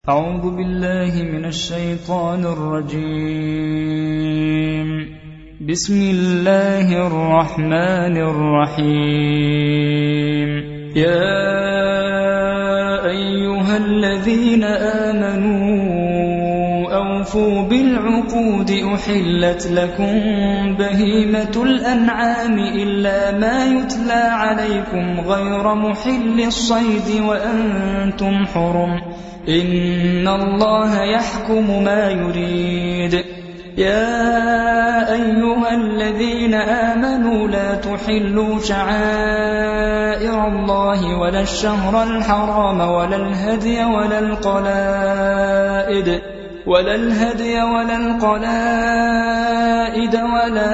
أعوذ بالله من الشيطان الرجيم. بسم الله الرحمن الرحيم. يا أيها الذين آمنوا أوفوا بالعقود أحلت لكم بهيمة الأنعام إلا ما يتلى عليكم غير محل الصيد وأنتم حرم إن الله يحكم ما يريد. يا أيها الذين آمنوا لا تحلوا شعائر الله ولا الشهر الحرام ولا الهدي ولا القلائد ولا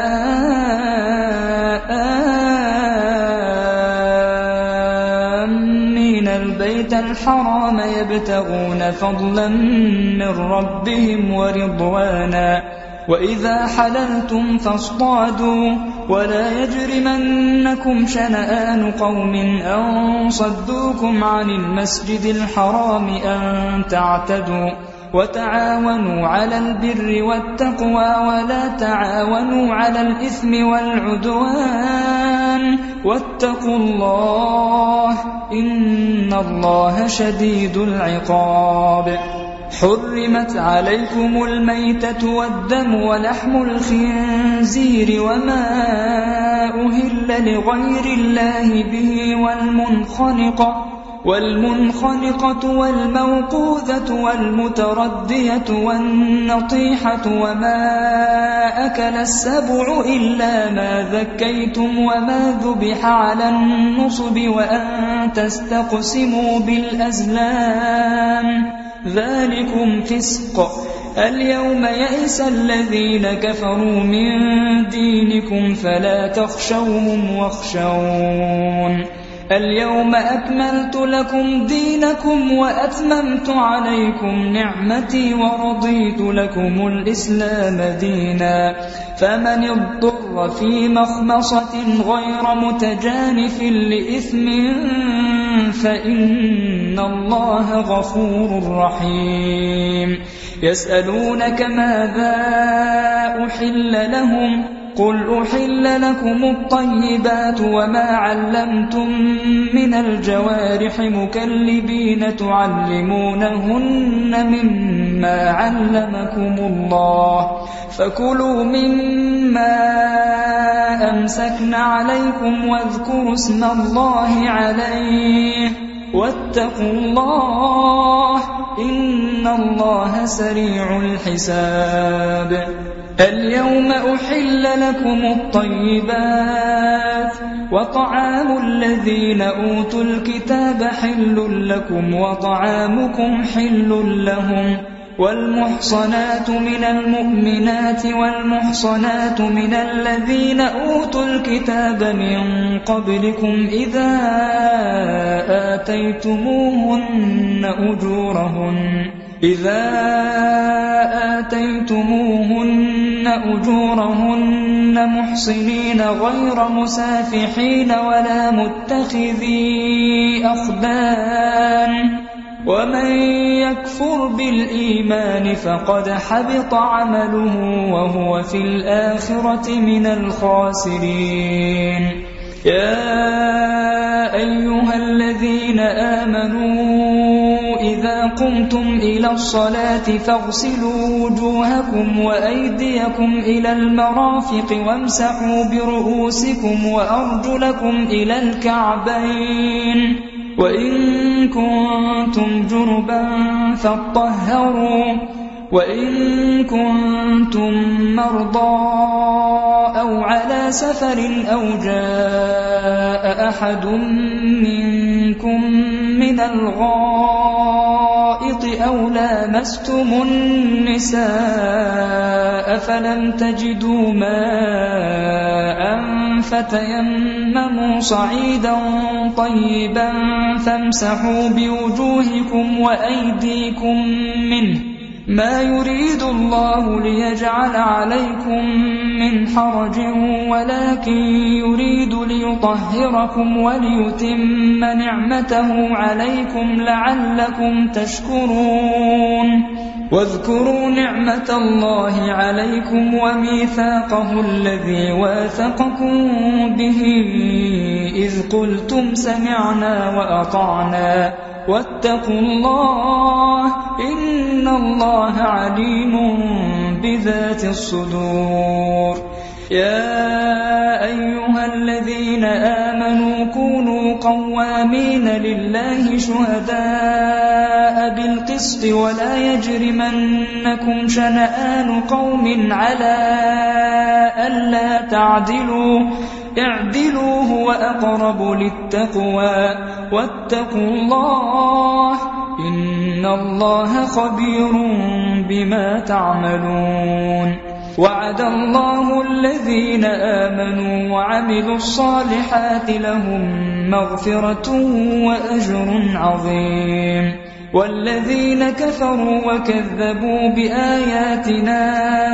آمين البيت الحرام يبتغون فضلا من ربهم ورضوانا وإذا حللتم فاصطادوا ولا يجرمنكم شنآن قوم أن صدوكم عن المسجد الحرام أن تعتدوا وتعاونوا على البر والتقوى ولا تعاونوا على الإثم والعدوان واتقوا الله إن الله شديد العقاب. حرمت عليكم الميتة والدم ولحم الخنزير وما أهل لغير الله به والمنخنقة والموقوذة والمتردية والنطيحة وما أكل السبع إلا ما ذكيتم وما ذبح على النصب وأن تستقسموا بالأزلام ذلكم فسق. اليوم يئس الذين كفروا من دينكم فلا تخشوهم واخشون. اليوم أكملت لكم دينكم وأتممت عليكم نعمتي ورضيت لكم الإسلام دينا. فمن اضطر في مخمصة غير متجانف لإثم فإن الله غفور رحيم. يسألونك ماذا أحل لهم قل أحل لكم الطيبات وما علمتم من الجوارح مكلبين تعلمونهن مما علمكم الله فكلوا مما أمسكن عليكم واذكروا اسم الله عليه واتقوا الله إن الله سريع الحساب. اليوم أحل لكم الطيبات وطعام الذين أوتوا الكتاب حل لكم وطعامكم حل لهم والمحصنات من المؤمنات والمحصنات من الذين أوتوا الكتاب من قبلكم إذا آتيتموهن أجورهن محصنين غير مسافحين ولا متخذي أخدان ومن يكفر بالإيمان فقد حبط عمله وهو في الآخرة من الخاسرين. يا أيها الذين آمنوا إذا قمتم إلى الصلاة فاغسلوا وجوهكم وأيديكم إلى المرافق وامسحوا برؤوسكم وأرجلكم إلى الكعبين وإن كنتم جنبا فاطهروا وإن كنتم مرضى أو على سفر أو جاء أحد منكم من الغائط أو لامستم النساء فلم تجدوا ماء فتيمموا صعيدا طيبا فامسحوا بوجوهكم وأيديكم منه ما يريد الله ليجعل عليكم من حرج ولكن يريد ليطهركم وليتم نعمته عليكم لعلكم تشكرون واذكروا نعمة الله عليكم وميثاقه الذي واثقكم به إذ قلتم سمعنا وأطعنا واتقوا الله إن الله عليم بذات الصدور يا أيها الذين آمنوا كونوا قوامين لله شهداء بالقسط ولا يجرمنكم شنآن قوم على ألا تعدلوا اعدلوا هو أقرب للتقوى واتقوا الله إن الله خبير بما تعملون وعد الله الذين آمنوا وعملوا الصالحات لهم مغفرة وأجر عظيم والذين كفروا وكذبوا بآياتنا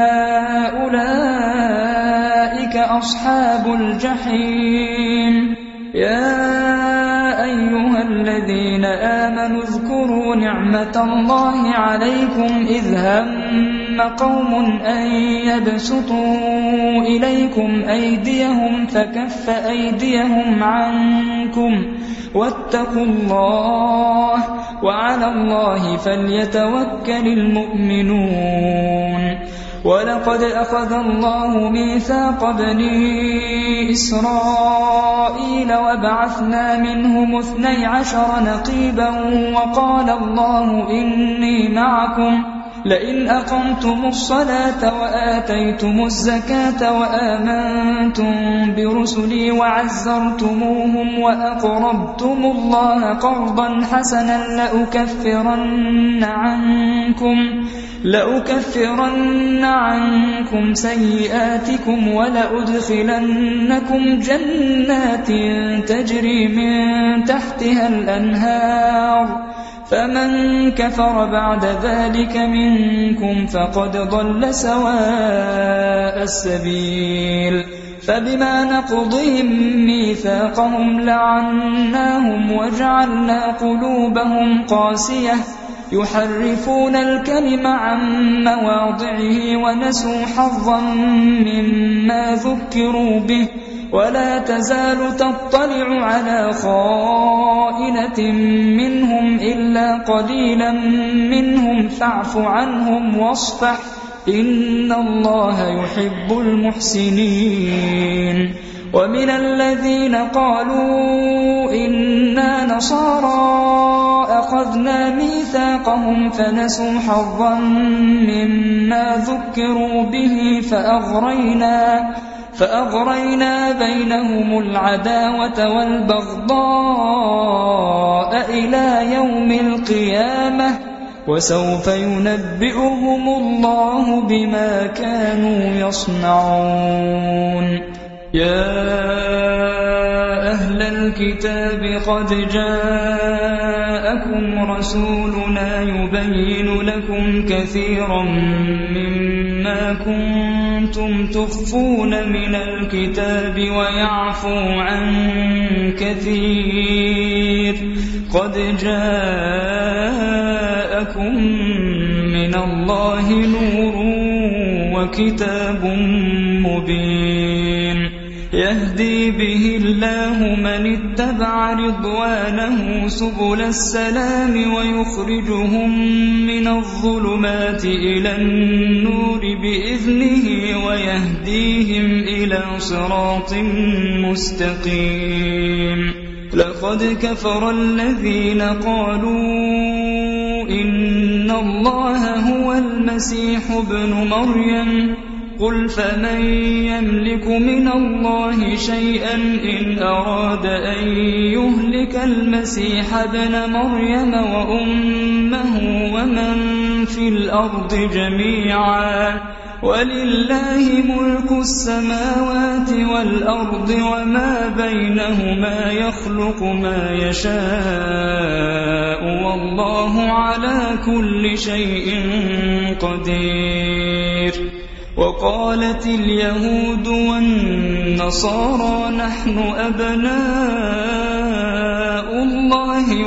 أولئك أصحاب الجحيم يا أيها الذين آمنوا اذكروا نعمة الله عليكم إذ هم قوم أن يبسطوا إليكم أيديهم فكف أيديهم عنكم واتقوا الله وعلى الله فليتوكل المؤمنون ولقد أخذ الله ميثاق بني إسرائيل وبعثنا منهم 12 نقيبا وقال الله إني معكم لئن أقمتم الصلاة وآتيتم الزكاة وآمنتم برسلي وعزرتموهم وأقرضتم الله قرضا حسنا لأكفرن عنكم سيئاتكم ولأدخلنكم جنات تجري من تحتها الأنهار فمن كفر بعد ذلك منكم فقد ضل سواء السبيل فبما نقضهم ميثاقهم لعناهم وجعلنا قلوبهم قاسية يحرفون الكلم عن مواضعه ونسوا حظا مما ذكروا به ولا تزال تطلع على خائنة منهم إلا قليلا منهم فاعف عنهم واصفح إن الله يحب المحسنين ومن الذين قالوا إنا نصارى أخذنا ميثاقهم فنسوا حظا مما ذكروا به فأغرينا بينهم العداوة والبغضاء إلى يوم القيامة وسوف ينبئهم الله بما كانوا يصنعون يا أهل الكتاب قد جاءكم رسولنا يبين لكم كثيرا مما كنتم تخفون من الكتاب ويعفو عن كثير قد جاءكم من الله نور وكتاب مبين يهدي به الله من اتبع رضوانه سبل السلام ويخرجهم من الظلمات إلى النور بإذنه ويهديهم إلى صراط مستقيم لقد كفر الذين قالوا إن الله هو المسيح ابن مريم قل فمن يملك من الله شيئا إن أراد أن يهلك المسيح ابن مريم وأمه ومن في الأرض جميعا ولله ملك السماوات والأرض وما بينهما يخلق ما يشاء والله على كل شيء قدير. وقالت اليهود والنصارى نحن أبناء الله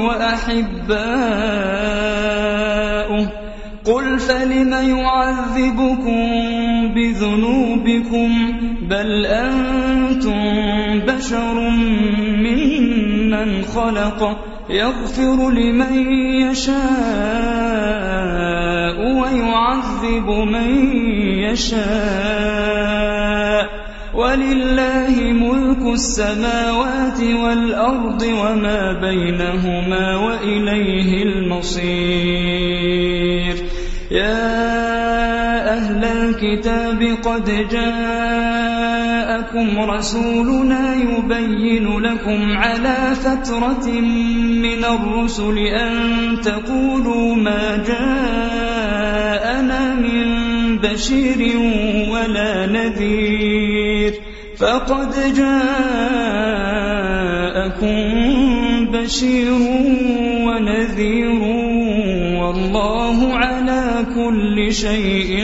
وأحباؤه قل فلم يعذبكم بذنوبكم بل أنتم بشر ممن خلق يغفر لمن يشاء ويعذب من يشاء ولله ملك السماوات والأرض وما بينهما وإليه المصير. يا أهل الكتاب قد جاءكم رسولنا يبين لكم على فترة من الرسل أن تقولوا ما جاءنا من بشير ولا نذير فقد جاءكم بشير ونذير والله على كل شيء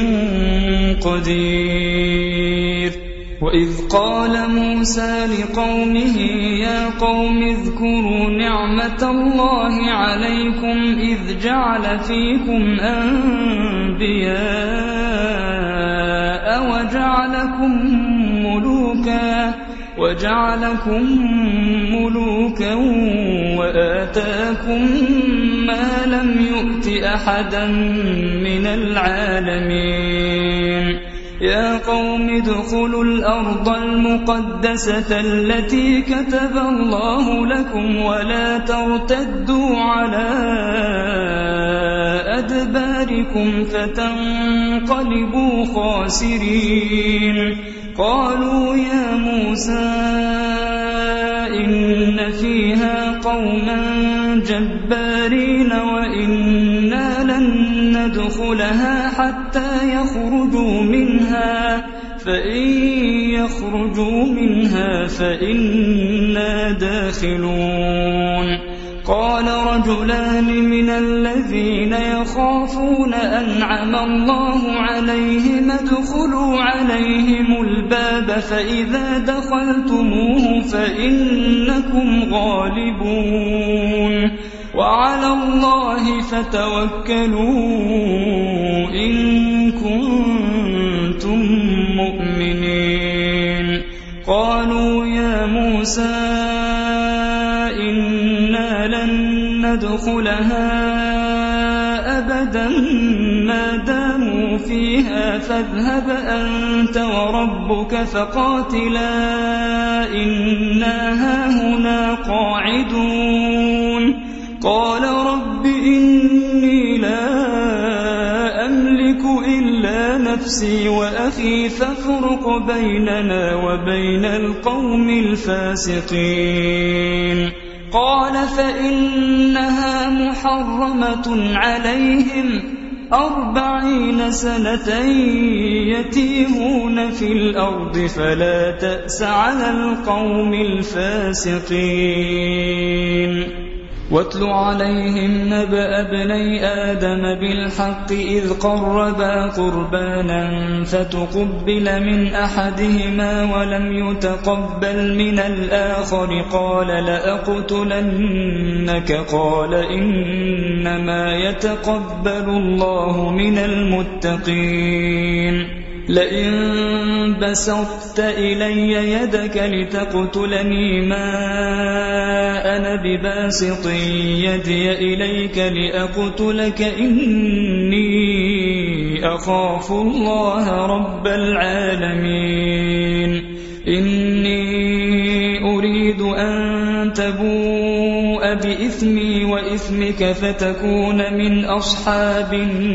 قدير. وإذ قال موسى لقومه يا قوم اذكروا نعمة الله عليكم إذ جعل فيكم أنبياء وجعلكم ملوكا وآتاكم ما لم يؤت أحدا من العالمين. يا قوم ادخلوا الأرض المقدسة التي كتب الله لكم ولا ترتدوا على أدباركم فتنقلبوا خاسرين. قالوا يا موسى إن فيها قوما جبارين وإنا لن ندخلها حتى يخرجوا منها فإن يخرجوا منها فإنا داخلون. قال رجلان من الذين يخافون أنعم الله عليهم ادخلوا عليهم الباب فإذا دخلتموه فإنكم غالبون وعلى الله فتوكلوا إن كنتم مؤمنين. قالوا يا موسى إنا لن ندخلها أبدا ما داموا فيها فاذهب أنت وربك فقاتلا إنا هاهنا قاعدون. قال رب إني لا أملك إلا نفسي وأخي فافرق بيننا وبين القوم الفاسقين. قال فإنها محرمة عليهم 40 سنة يتيهون في الأرض فلا تأس على القوم الفاسقين. واتل عليهم نبأ ابني آدم بالحق إذ قربا قربانا فتقبل من أحدهما ولم يتقبل من الآخر قال لأقتلنك قال إنما يتقبل الله من المتقين. لئن بسطت إلي يدك لتقتلني ما أنا بباسط يدي إليك لأقتلك إني أخاف الله رب العالمين. إني أريد أن تبوء بإثمي وإثمك فتكون من أصحاب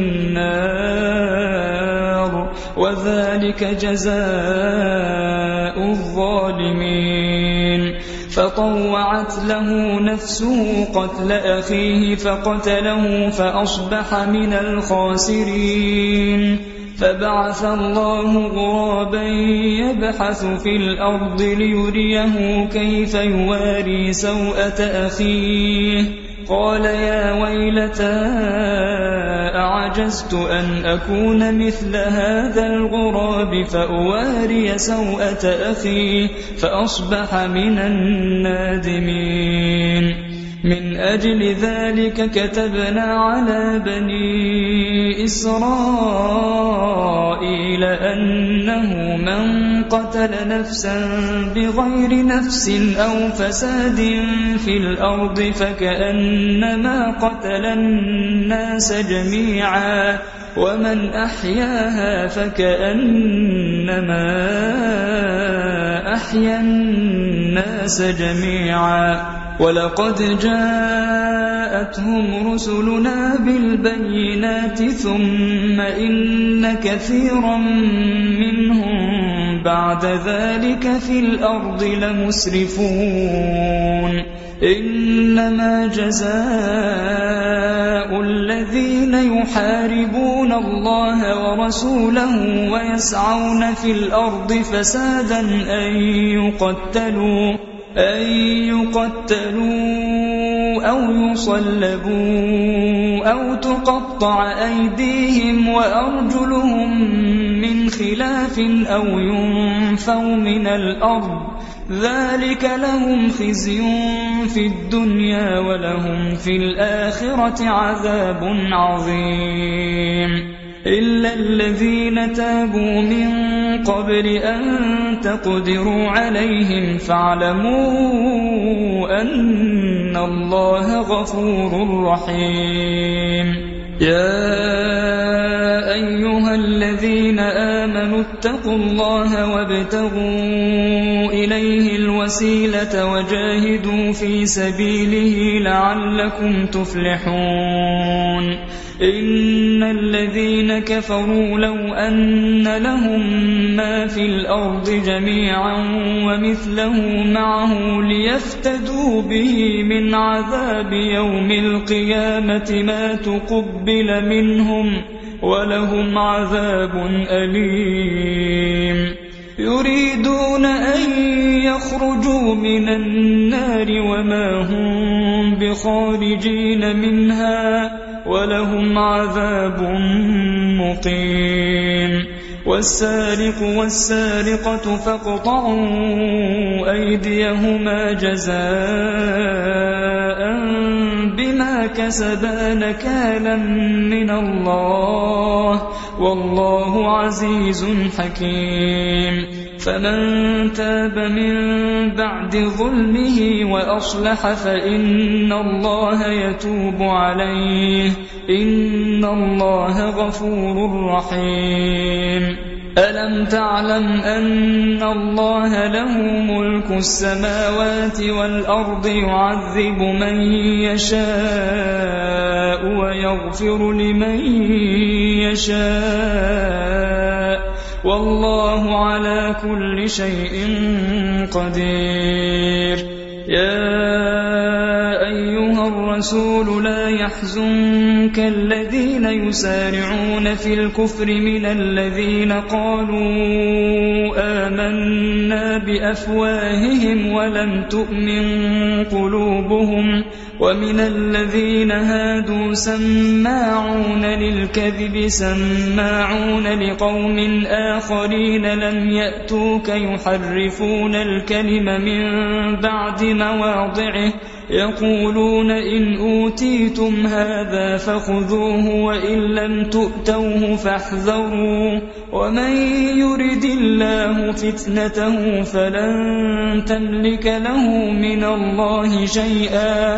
النار وذلك جزاء الظالمين. فطوعت له نفسه قتل أخيه فقتله فأصبح من الخاسرين. فبعث الله غرابا يبحث في الأرض ليريه كيف يواري سوءة أخيه. قال يا ويلتى أعجزت أن أكون مثل هذا الغراب فأواري سوءة أخي فأصبح من النادمين. من أجل ذلك كتبنا على بني إسرائيل أنه من قتل نفسا بغير نفس أو فساد في الأرض فكأنما قتل الناس جميعا ومن أحياها فكأنما أحيا الناس جميعا. ولقد جاءتهم رسلنا بالبينات ثم إن كثيرا منهم بعد ذلك في الأرض لمسرفون. إنما جزاء الذين يحاربون الله ورسوله ويسعون في الأرض فسادا أن يقتلوا أو يصلبوا أو تقطع أيديهم وأرجلهم من خلاف أو ينفوا من الأرض. ذلك لهم خزي في الدنيا ولهم في الآخرة عذاب عظيم. إلا الذين تابوا من قبل أن تقدروا عليهم فاعلموا أن الله غفور رحيم. يا أيها الذين آمنوا اتقوا الله وابتغوا إليه الوسيلة وجاهدوا في سبيله لعلكم تفلحون. إن الذين كفروا لو أن لهم ما في الأرض جميعا ومثله معه ليفتدوا به من عذاب يوم القيامة ما تقبل منهم ولهم عذاب أليم. يريدون أن يخرجوا من النار وما هم بخارجين منها ولهم عذاب مقيم. والسارق والسارقة فاقطعوا أيديهما جزاء بما كسبا نكالا من الله والله عزيز حكيم. فمن تاب من بعد ظلمه وأصلح فإن الله يتوب عليه إن الله غفور رحيم. ألم تعلم أن الله له ملك السماوات والأرض يعذب من يشاء ويغفر لمن يشاء والله على كل شيء قدير. يا أيها الرسول لا يحزنك الذين يسارعون في الكفر من الذين قالوا آمنا بأفواههم ولم تؤمن قلوبهم ومن الذين هادوا سماعون للكذب سماعون لقوم آخرين لم يأتوك يحرفون الكلم من بعد مواضعه يقولون إن أوتيتم هذا فخذوه وإن لم تؤتوه فاحذروا ومن يرد الله فتنته فلن تملك له من الله شيئا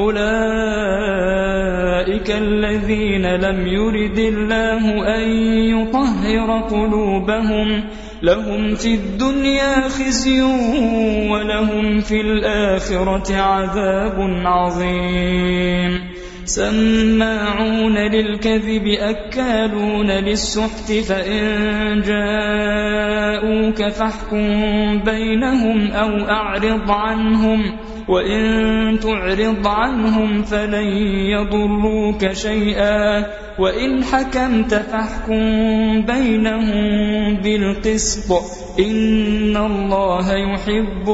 أولئك الذين لم يرد الله أن يطهر قلوبهم لهم في الدنيا خزي ولهم في الآخرة عذاب عظيم. سماعون للكذب أكالون للسحت فإن جاءوك فاحكم بينهم أو أعرض عنهم وإن تعرض عنهم فلن يضروك شيئا وإن حكمت فاحكم بينهم بالقسط إن الله يحب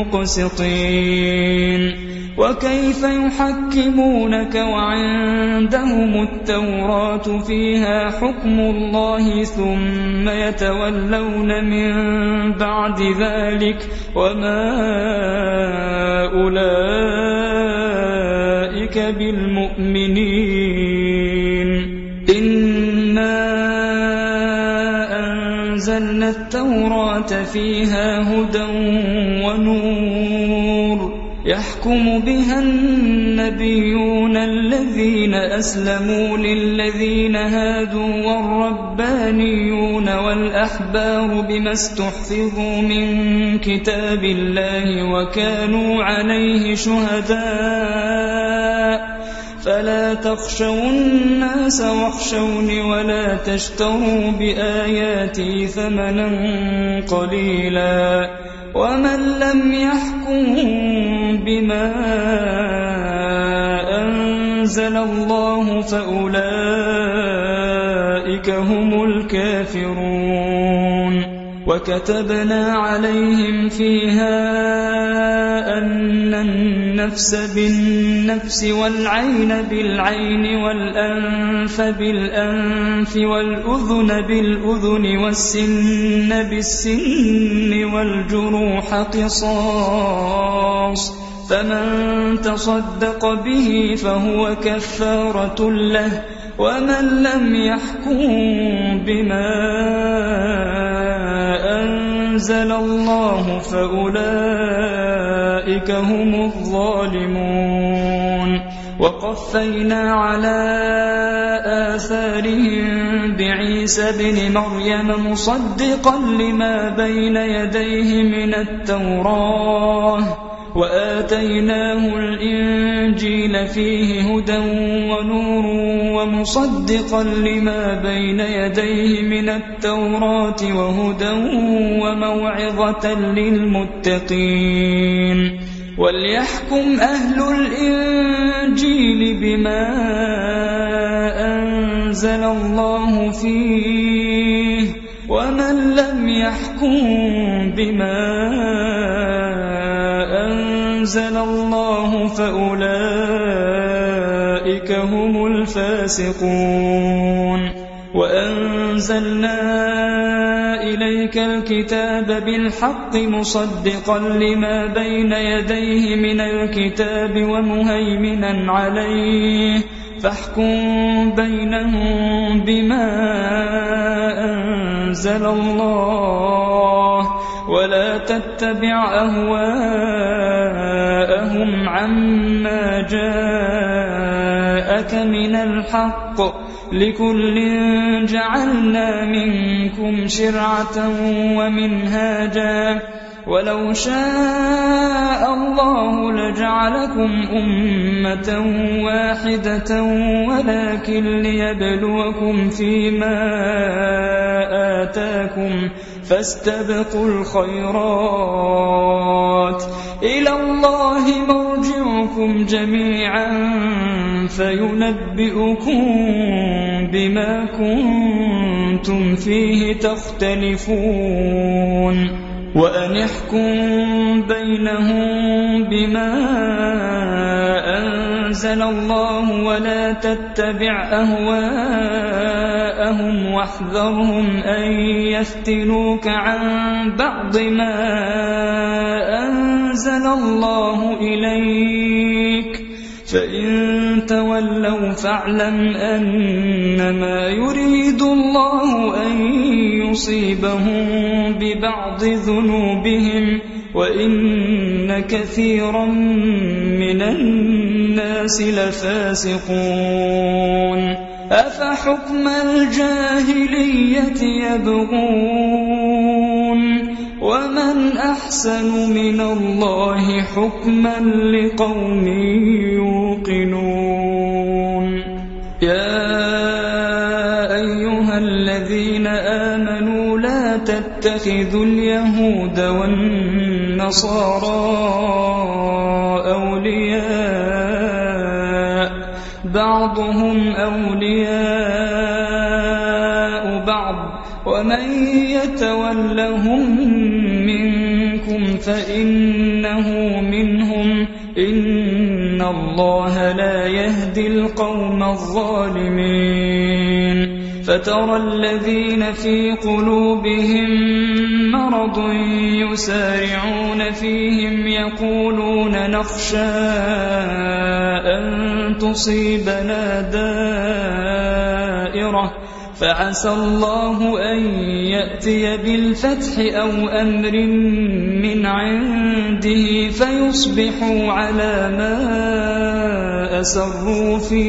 المقسطين وكيف يحكمونك وعندهم التوراة فيها حكم الله ثم يتولون من بعد ذلك وما أولئك بالمؤمنين إنا أنزلنا التوراة فيها هدى ونور يحكم بها النبيون الذين أسلموا للذين هادوا والربانيون والأحبار بما استحفظوا من كتاب الله وكانوا عليه شهداء فلا تخشوا الناس واخشوني ولا تشتروا بآياتي ثمنا قليلا ومن لم يحكم بما أنزل الله فأولئك هم الكافرون وكتبنا عليهم فيها أن النفس بالنفس والعين بالعين والأنف بالأنف والأذن بالأذن والسن بالسن والجروح قصاص فمن تصدق به فهو كفارة له ومن لم يحكم بما أنزل الله فأولئك هم الظالمون وقفينا على آثارهم بعيسى بن مريم مصدقا لما بين يديه من التوراة وآتيناه الإنجيل فيه هدى ونور ومصدقا لما بين يديه من التوراة وهدى وموعظة للمتقين وليحكم أهل الإنجيل بما أنزل الله فيه ومن لم يحكم بما أنزل الله فأولئك هم الفاسقون وأنزلنا إليك الكتاب بالحق مصدقا لما بين يديه من الكتاب ومهيمنا عليه فاحكم بينهم بما أنزل الله ولا تتبع أهواءهم عما جاءك من الحق لكل جعلنا منكم شرعة ومنهاجا ولو شاء الله لجعلكم أمة واحدة ولكن ليبلوكم فيما آتاكم فاستبقوا الخيرات إلى الله مرجعكم جميعا فينبئكم بما كنتم فيه تختلفون وأن احكم بينهم بما أنزل الله ولا تتبع أهواءهم واحذرهم أن يفتنوك عن بعض ما أنزل الله إليك فإن تولوا فاعلم أنما يريد الله أن يصيبهم ببعض ذنوبهم وإن كثيرا من الناس لفاسقون أفحكم الجاهلية يبغون ومن أحسن من الله حكما لقوم يوقنون يا أيها الذين آمنوا لا تتخذوا اليهود والنصارى أولياء بعضهم أولياء بعض ومن يتولهم منكم فإنه منهم إن الله لا يهدي القوم الظالمين فترى الذين في قلوبهم مرض يسارعون فيهم يقولون نخشى أن تصيبنا دائرة فعسى الله أن يأتي بالفتح أو أمر من عنده فيصبحوا على ما أسروا في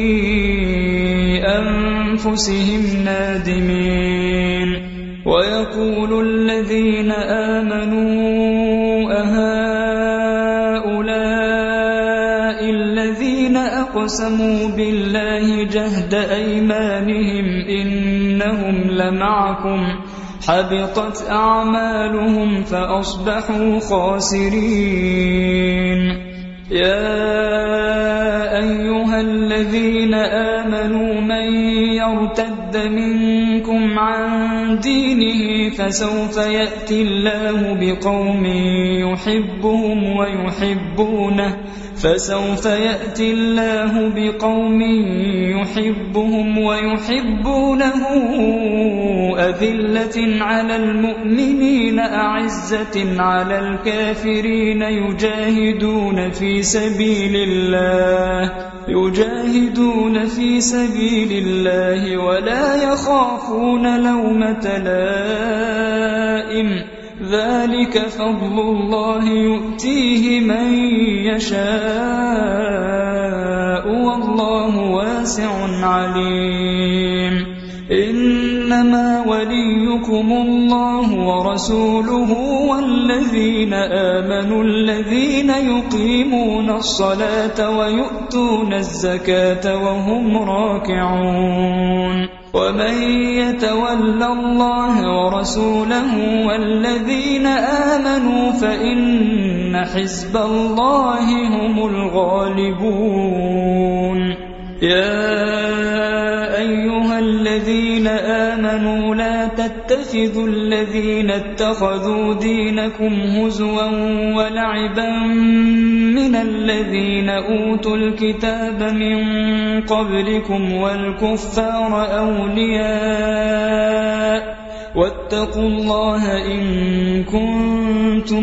أنفسهم نادمين ويقول الذين آمنوا أهؤلاء الذين أقسموا بالله جهد أيمانهم إنهم لمعكم حبطت أعمالهم فأصبحوا خاسرين يا أيها الذين آمنوا من يرتد منكم عن دينه فسوف يأتي الله بقوم يحبهم ويحبونه أذلة على المؤمنين أعزة على الكافرين يجاهدون في سبيل الله ولا يخافون لومة لائم ذلك فضل الله يؤتيه من يشاء والله واسع عليم إنما وليكم الله ورسوله والذين آمنوا الذين يقيمون الصلاة ويؤتون الزكاة وهم راكعون ومن يتول الله ورسوله والذين آمنوا فإن حزب الله هم الغالبون يا أيها الذين آمنوا لا تتخذوا الذين اتخذوا دينكم هزوا ولعبا من الذين أوتوا الكتاب من قبلكم والكفار أولياء واتقوا الله إن كنتم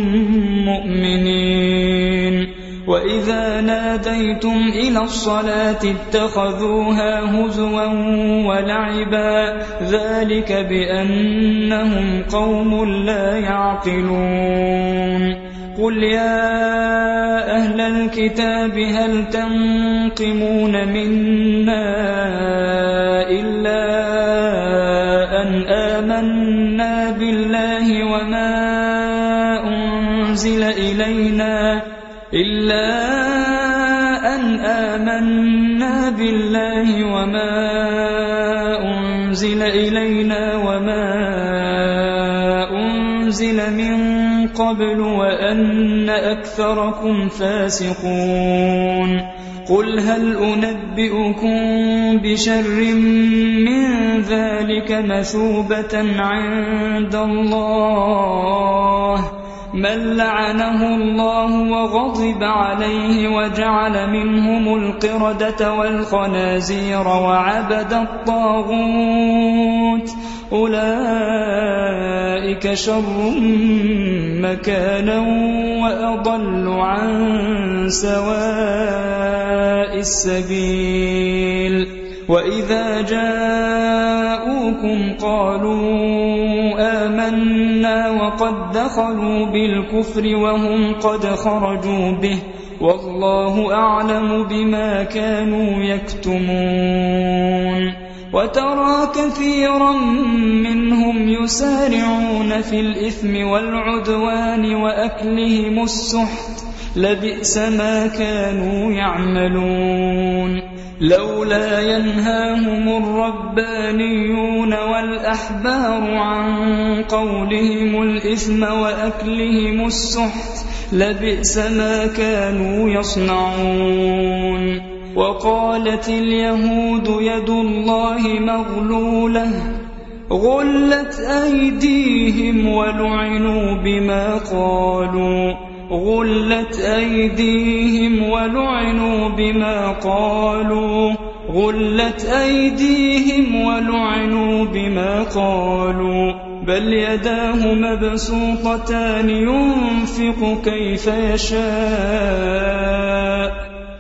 مؤمنين وإذا ناديتم إلى الصلاة اتخذوها هزوا ولعبا ذلك بأنهم قوم لا يعقلون قل يا أهل الكتاب هل تنقمون منا إلا أن آمنا بالله وما أنزل إلينا وما أنزل من قبل وأن أكثركم فاسقون قل هل أنبئكم بشر من ذلك مثوبة عند الله من لعنه الله وغضب عليه وجعل منهم القردة والخنازير وعبد الطاغوت أولئك شر مكانا وأضل عن سواء السبيل وإذا جاءوكم قالوا آمنا وقد دخلوا بالكفر وهم قد خرجوا به والله أعلم بما كانوا يكتمون وترى كثيرا منهم يسارعون في الإثم والعدوان وأكلهم السحت لبئس ما كانوا يعملون لولا ينهاهم الربانيون والأحبار عن قولهم الإثم وأكلهم السحت لبئس ما كانوا يصنعون وقالت اليهود يد الله مغلولة غلت أيديهم ولعنوا بما قالوا غلت أيديهم ولعنوا بما قالوا بل يداه مبسوطتان ينفق كيف يشاء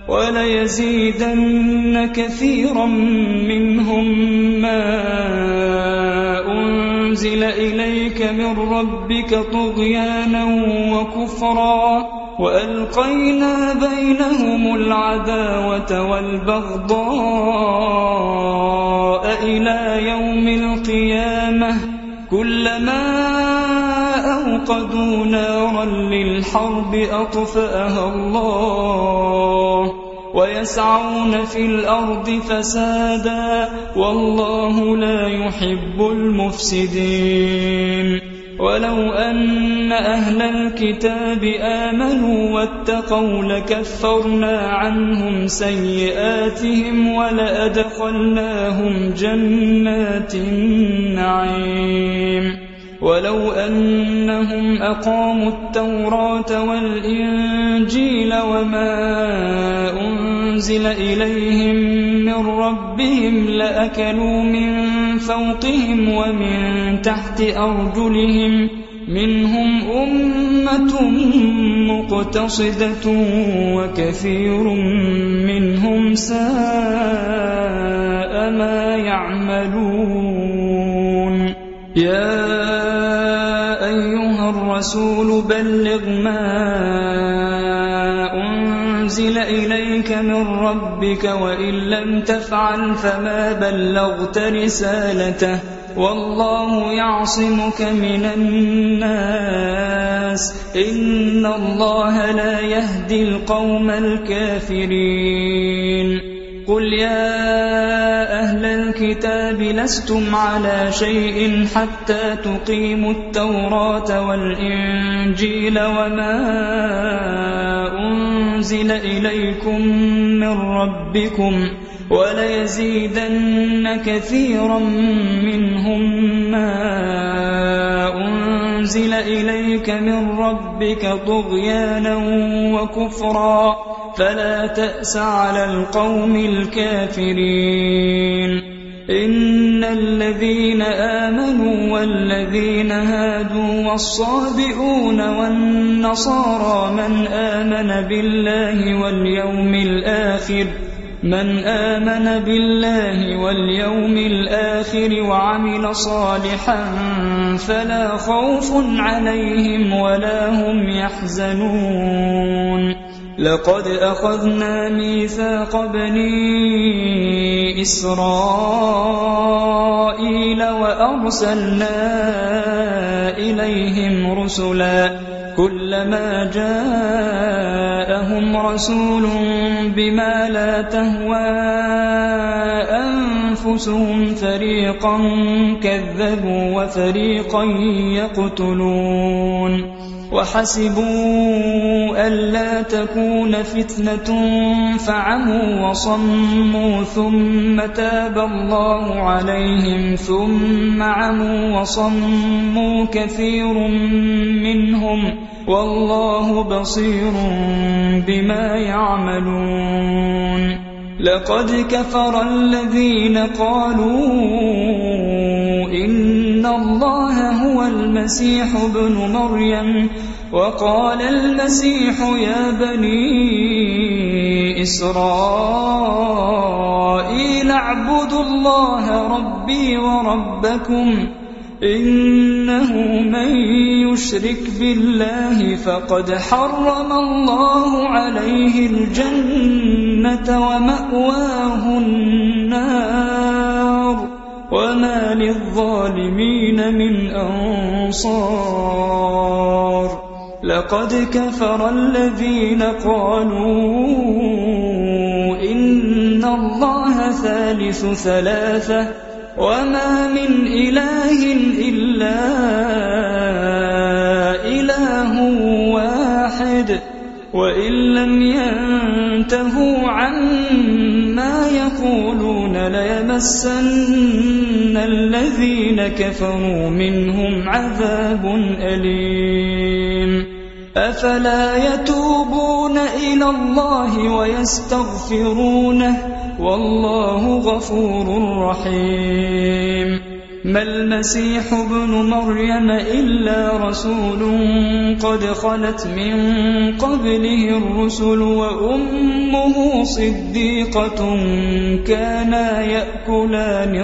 وليزيدن كثيرا منهم ما أنزل إليك من ربك طغيانا وكفرا وألقينا بينهم العداوة والبغضاء إلى يوم القيامة كلما أوقدوا نارا للحرب أطفأها الله ويسعون في الأرض فسادا والله لا يحب المفسدين ولو أن أهل الكتاب آمنوا واتقوا لكفرنا عنهم سيئاتهم ولأدخلناهم جنات النعيم ولو أنهم أقاموا التوراة والإنجيل وما أنزل إليهم من ربهم لأكلوا من فوقهم ومن تحت أرجلهم منهم أمة مقتصدة وكثير منهم ساء ما يعملون يا أيها الرسول بلغ ما أنزل إليك من ربك وإن لم تفعل فما بلغت رسالته والله يعصمك من الناس إن الله لا يهدي القوم الكافرين قل يا أهل الكتاب لستم على شيء حتى تقيموا التوراة والإنجيل وما أنزل إليكم من ربكم وليزيدن كثيرا منهم ما أنزل إليك من ربك طغيانا وكفرا فلا تأس على القوم الكافرين إن الذين آمنوا والذين هادوا والصابئون والنصارى من آمن بالله واليوم الآخر وعمل صالحا فلا خوف عليهم ولا هم يحزنون لقد أخذنا ميثاق بني إسرائيل وأرسلنا إليهم رسلا كلما جاءهم رسول بما لا تهوى أنفسهم فريقا كذبوا وفريقا يقتلون وحسبوا ألا تكون فتنة فعموا وصموا ثم تاب الله عليهم ثم عموا وصموا كثير منهم والله بصير بما يعملون لقد كفر الذين قالوا إن الله هو المسيح ابن مريم وقال المسيح يا بني إسرائيل اعبدوا الله ربي وربكم إنه من يشرك بالله فقد حرم الله عليه الجنة ومأواه النار وما للظالمين من أنصار لقد كفر الذين قالوا إن الله ثالث ثلاثة وما من إله إلا إله واحد وإن لم ينتهوا عما يقولون ليمسن الذين كفروا منهم عذاب أليم أفلا يتوبون إلى الله ويستغفرونه والله غفور رحيم ما المسيح ابن مريم إلا رسول قد خلت من قبله الرسل وأمه صديقة كانا يأكلان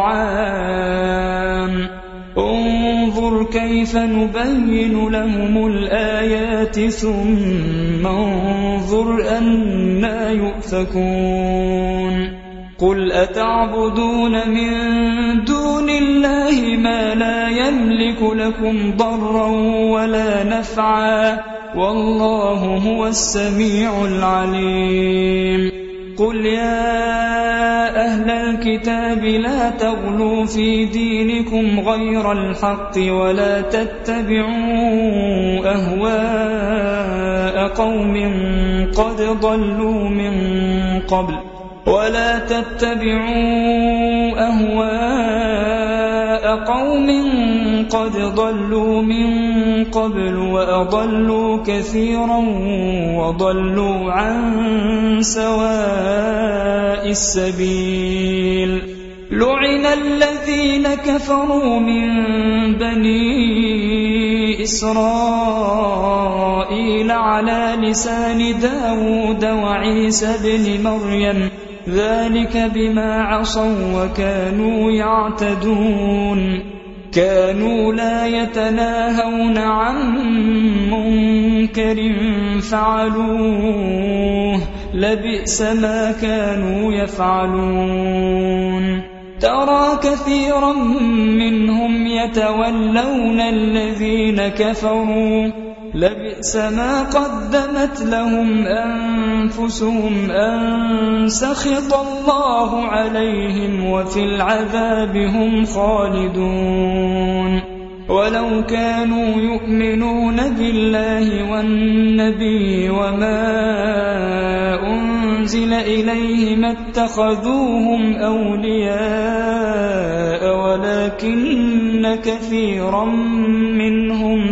الطعام انظر كيف نبين لهم الآيات ثم انظر أنى يؤفكون قل أتعبدون من دون الله ما لا يملك لكم ضرا ولا نفعا والله هو السميع العليم قل يا أهل الكتاب لا تغلوا في دينكم غير الحق ولا تتبعوا أهواء قوم قد ضلوا من قبل وأضلوا كثيرا وضلوا عن سواء السبيل لعن الذين كفروا من بني إسرائيل على لسان داود وعيسى بن مريم ذلك بما عصوا وكانوا يعتدون كانوا لا يتناهون عن منكر فعلوه لبئس ما كانوا يفعلون ترى كثيرا منهم يتولون الذين كفروا لبئس ما قدمت لهم أنفسهم أن سخط الله عليهم وفي العذاب هم خالدون ولو كانوا يؤمنون بالله والنبي وما أنزل إليه ما اتخذوهم أولياء ولكن كثيرا منهم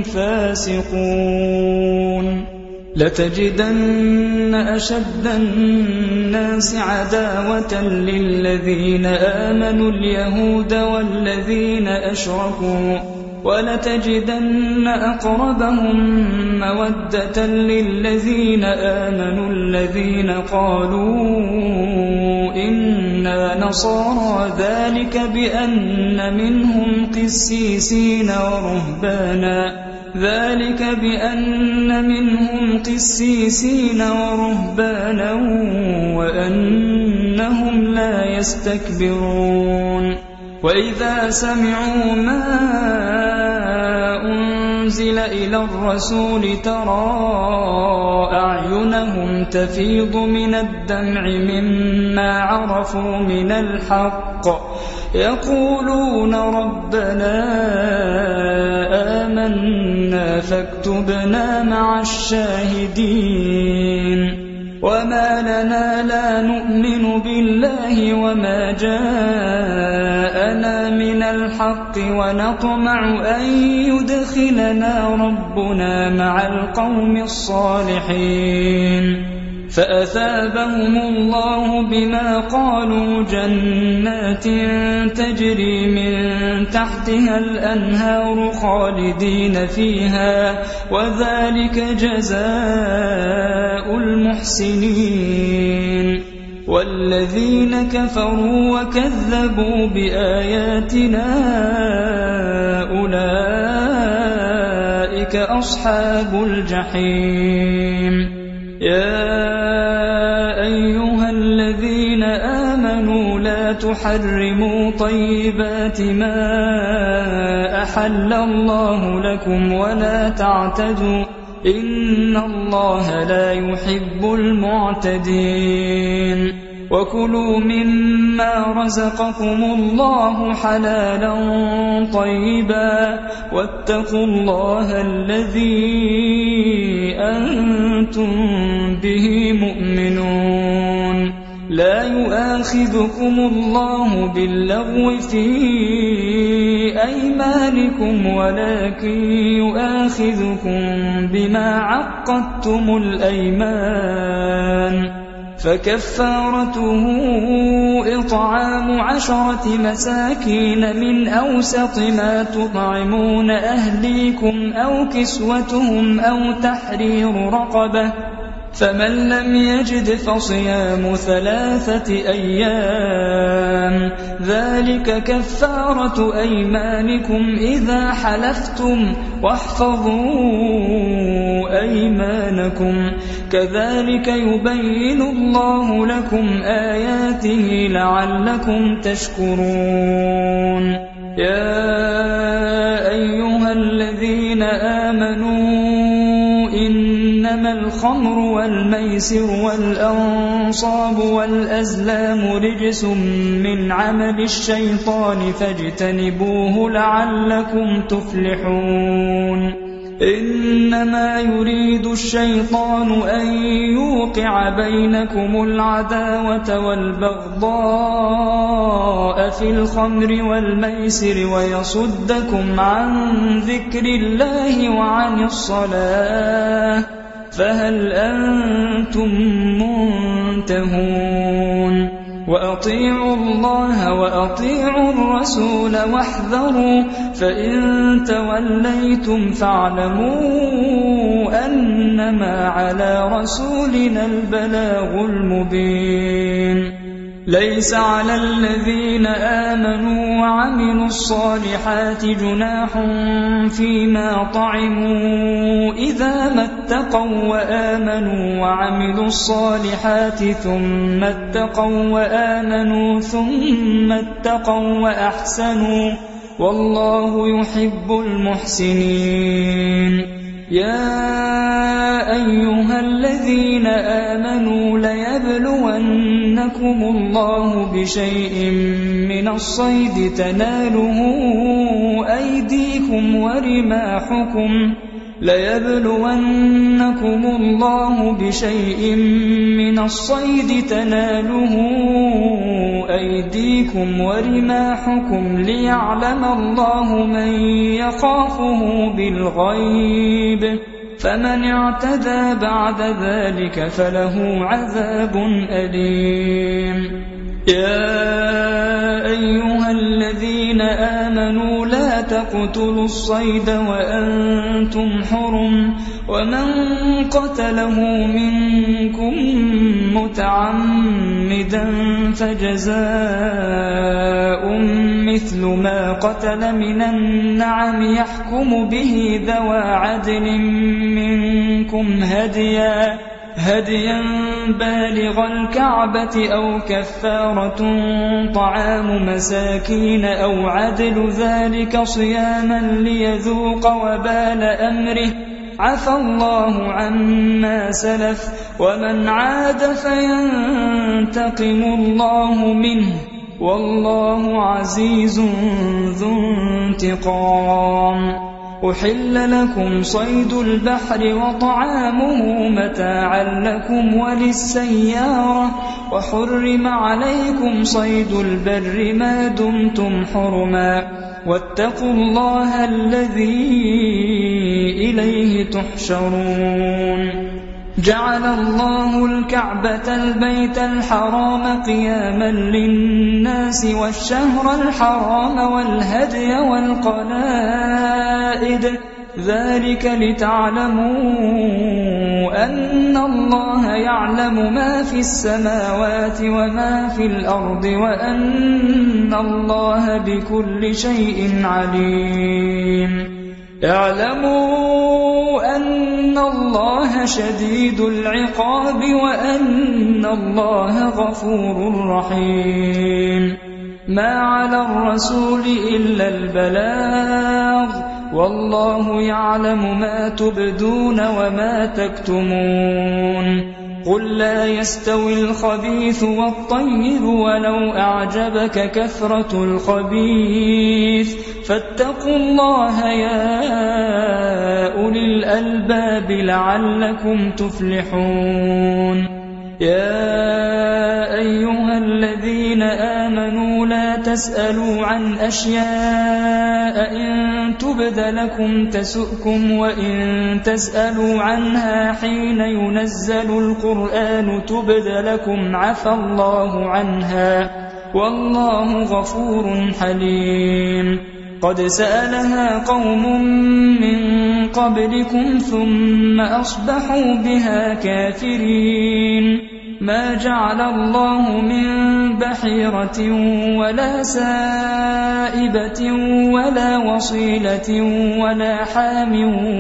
فاسقون لتجدن أشد الناس عداوة للذين آمنوا اليهود والذين أشركوا ولتجدن أقربهم مودة للذين آمنوا الذين قالوا إنا نصارى ذلك بأن منهم قسيسين ورهبانا وأنهم لا يستكبرون وإذا سمعوا ما أنزل إلى الرسول ترى أعينهم تفيض من الدمع مما عرفوا من الحق يقولون ربنا آمنا فاكتبنا مع الشاهدين وما لنا لا نؤمن بالله وما جاءنا من الحق ونطمع أن يدخلنا ربنا مع القوم الصالحين فأثابهم الله بما قالوا جنات تجري من تحتها الأنهار خالدين فيها وذلك جزاء المحسنين والذين كفروا وكذبوا بآياتنا أولئك أصحاب الجحيم يا أيها الذين آمنوا لا تحرموا طيبات ما أحل الله لكم ولا تعتدوا إن الله لا يحب المعتدين وكلوا مما رزقكم الله حلالا طيبا واتقوا الله الذي أنتم به مؤمنون لا يؤاخذكم الله باللغو في أيمانكم ولكن يؤاخذكم بما عقدتم الأيمان فكفارته إطعام 10 مساكين من أوسط ما تطعمون أهليكم أو كسوتهم أو تحرير رقبة فمن لم يجد فصيام 3 أيام ذلك كفارة أيمانكم إذا حلفتم واحفظوا أيمانكم كذلك يبين الله لكم آياته لعلكم تشكرون يا أيها الذين آمنوا إنما الخمر والميسر والأنصاب والأزلام رجس من عمل الشيطان فاجتنبوه لعلكم تفلحون إنما يريد الشيطان أن يوقع بينكم العداوة والبغضاء في الخمر والميسر ويصدكم عن ذكر الله وعن الصلاة فهل أنتم منتهون وأطيعوا الله وأطيعوا الرسول واحذروا فإن توليتم فاعلموا أنما على رسولنا البلاغ المبين ليس على الذين آمنوا وعملوا الصالحات جناح فيما طعموا إذا ما اتقوا وآمنوا وعملوا الصالحات ثم اتقوا وآمنوا ثم اتقوا وأحسنوا والله يحب المحسنين يا أيها الذين آمنوا ليبلونكم الله بشيء من الصيد تناله أيديكم ورماحكم ليبلونكم الله بشيء من الصيد تناله أيديكم ورماحكم ليعلم الله من يخافه بالغيب فمن اعتدى بعد ذلك فله عذاب أليم يا أيها الذين آمنوا لا تقتلوا الصيد وأنتم حرم ومن قتله منكم متعمدا فجزاء مثل ما قتل من النعم يحكم به ذوى عدل منكم هديا بالغ الكعبة أو كفارة طعام مساكين أو عدل ذلك صياما ليذوق وبال أمره عفى الله عما سلف ومن عاد فينتقم الله منه والله عزيز ذو انتقام أحل لكم صيد البحر وطعامه متاعا لكم وللسيارة وحرم عليكم صيد البر ما دمتم حرما واتقوا الله الذي إليه تحشرون جعل الله الكعبة البيت الحرام قياما للناس والشهر الحرام والهدي والقلائد ذلك لتعلموا أن الله يعلم ما في السماوات وما في الأرض وأن الله بكل شيء عليم اعلموا أن الله شديد العقاب وأن الله غفور رحيم ما على الرسول إلا البلاغ والله يعلم ما تبدون وما تكتمون قل لا يستوي الخبيث والطيب ولو أعجبك كثرة الخبيث فاتقوا الله يا أولي الألباب لعلكم تفلحون يا أيها الذين آمنوا لا تسألوا عن أشياء إن تبد لكم تسؤكم وإن تسألوا عنها حين ينزل القرآن تبد لكم عفى الله عنها والله غفور حليم قد سألها قوم من قبلكم ثم أصبحوا بها كافرين ما جعل الله من بحيرة ولا سائبة ولا وصيلة ولا حام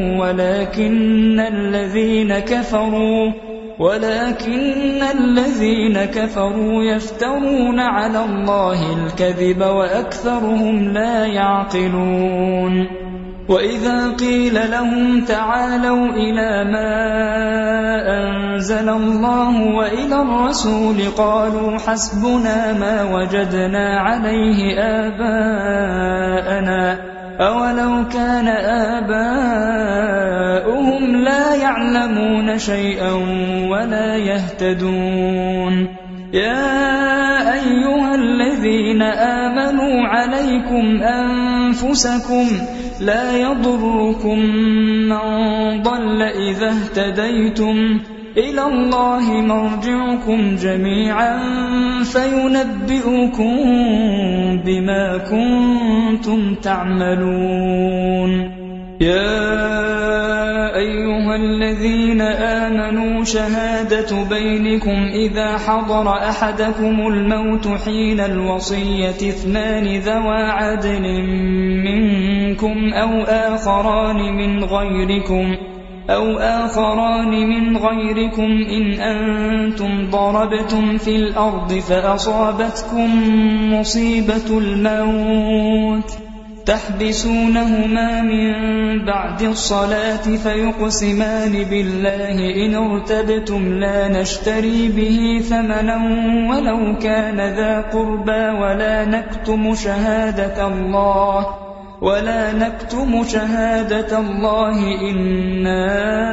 ولكن الذين كفروا يفترون على الله الكذب وأكثرهم لا يعقلون وإذا قيل لهم تعالوا إلى ما أنزل الله وإلى الرسول قالوا حسبنا ما وجدنا عليه آباءنا أولو كان آباؤهم لا يعلمون شيئا ولا يهتدون يا أيها الذين آمنوا عليكم أنفسكم لا يضركم من ضل إذا اهتديتم إلى الله مرجعكم جميعا فينبئكم بما كنتم تعملون يا أيها الذين آمنوا شهادة بينكم إذا حضر أحدكم الموت حين الوصية 2 ذوى عدل منكم أو آخران من غيركم إن أنتم ضربتم في الأرض فأصابتكم مصيبة الموت تحبسونهما من بعد الصلاة فيقسمان بالله إن ارتبتم لا نشتري به ثمنا ولو كان ذا قربى ولا نكتم شهادة الله إنا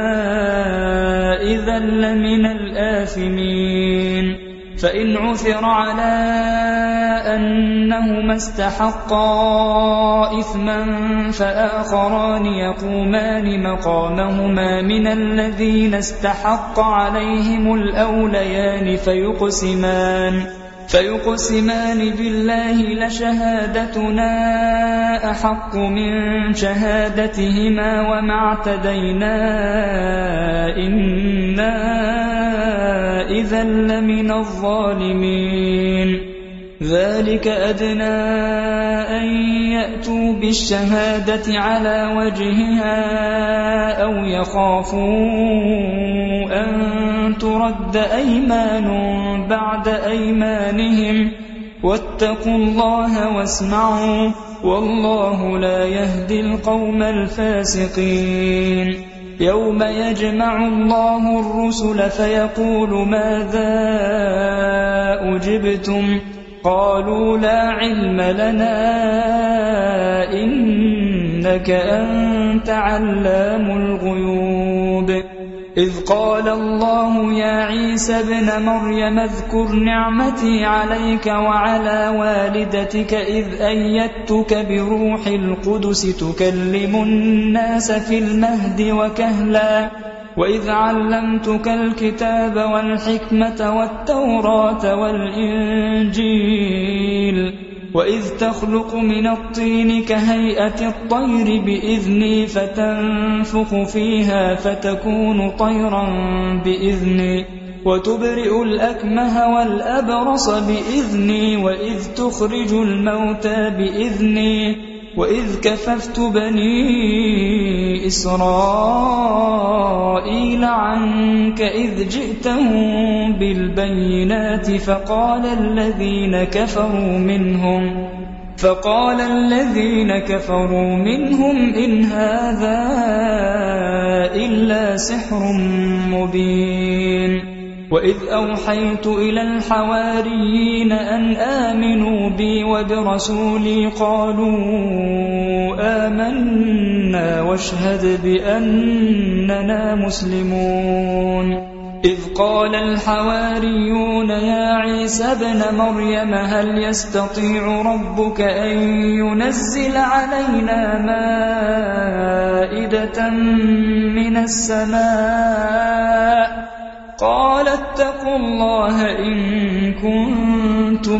إذا لمن الآثمين فإن عثر على أنهما استحقا إثما فآخران يقومان مقامهما من الذين استحق عليهم الأوليان فيقسمان بالله لشهادتنا أحق من شهادتهما وما اعتدينا إنا إذا لمن الظالمين ذلك أدنى أن يأتوا بالشهادة على وجهها أو يخافوا أن ترد أيمان بعد أيمانهم واتقوا الله واسمعوا والله لا يهدي القوم الفاسقين يوم يجمع الله الرسل فيقول ماذا أجبتم قالوا لا علم لنا إنك أنت علام الغيوب إذ قال الله يا عيسى ابن مريم اذكر نعمتي عليك وعلى والدتك إذ أيدتك بروح القدس تكلم الناس في المهد وكهلا وإذ علمتك الكتاب والحكمة والتوراة والإنجيل وإذ تخلق من الطين كهيئة الطير بإذني فتنفخ فيها فتكون طيرا بإذني وتبرئ الأكمه والأبرص بإذني وإذ تخرج الموتى بإذني وإذ كففت بني إسرائيل عنك إذ جئتهم بالبينات فقال الذين كفروا منهم إن هذا إلا سحر مبين وإذ أوحيت إلى الحواريين أن آمنوا بي وبرسولي قالوا آمنا واشهد بأننا مسلمون إذ قال الحواريون يا عيسى ابن مريم هل يستطيع ربك أن ينزل علينا مائدة من السماء قال اتقوا الله إن كنتم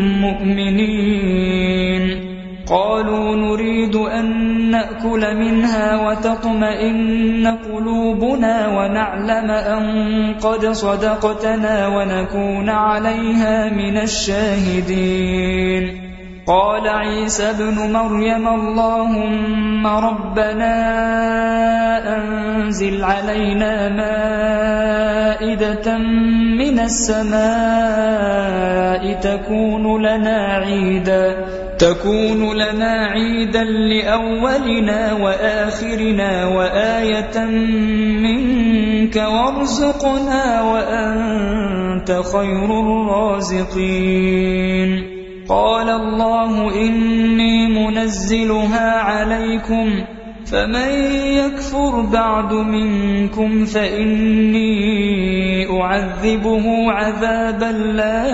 مؤمنين قالوا نريد أن نأكل منها وتطمئن قلوبنا ونعلم أن قد صدقتنا ونكون عليها من الشاهدين قال عيسى ابن مريم اللهم ربنا أنزل علينا مائدة من السماء تكون لنا عيدا لأولنا وآخرنا وآية منك وارزقنا وأنت خير الرازقين قال الله إني منزلها عليكم فمن يكفر بعد منكم فإني أعذبه عذابا لا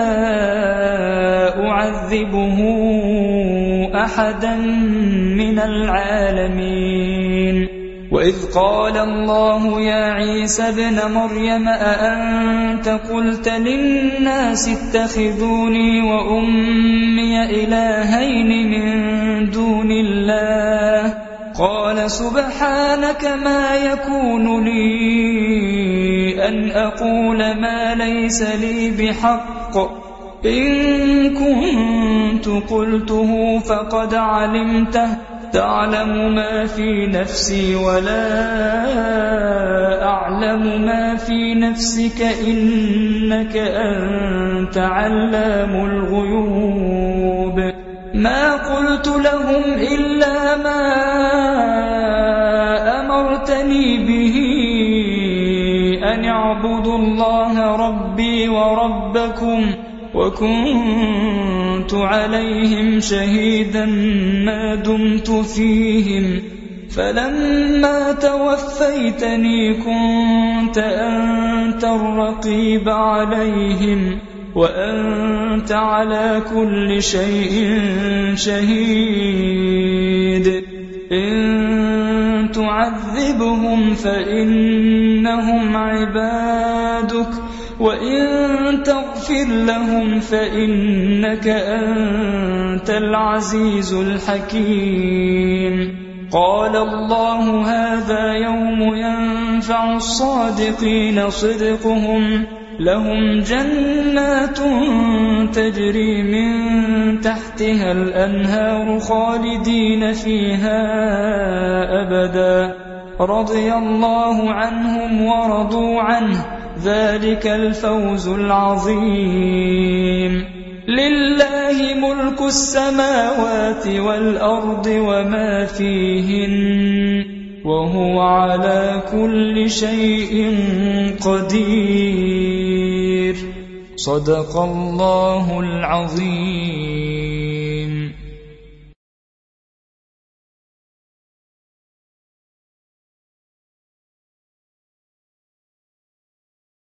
أعذبه أحدا من العالمين وإذ قال الله يا عيسى ابن مريم أأنت قلت للناس اتخذوني وأمي إلهين من دون الله قال سبحانك ما يكون لي أن أقول ما ليس لي بحق إن كنت قلته فقد علمته تعلم ما في نفسي ولا أعلم ما في نفسك إنك أنت علام الغيوب ما قلت لهم إلا ما أمرتني به أن اعبدوا الله ربي وربكم وكنت عليهم شهيدا ما دمت فيهم فلما توفيتني كنت أنت الرقيب عليهم وأنت على كل شيء شهيد إن تعذبهم فإنهم عبادك وإن تغفر لهم فإنك أنت العزيز الحكيم قال الله هذا يوم ينفع الصادقين صدقهم لهم جنات تجري من تحتها الأنهار خالدين فيها أبدا رضي الله عنهم ورضوا عنه ذلك الفوز العظيم لله ملك السماوات والأرض وما فيهن وهو على كل شيء قدير صدق الله العظيم.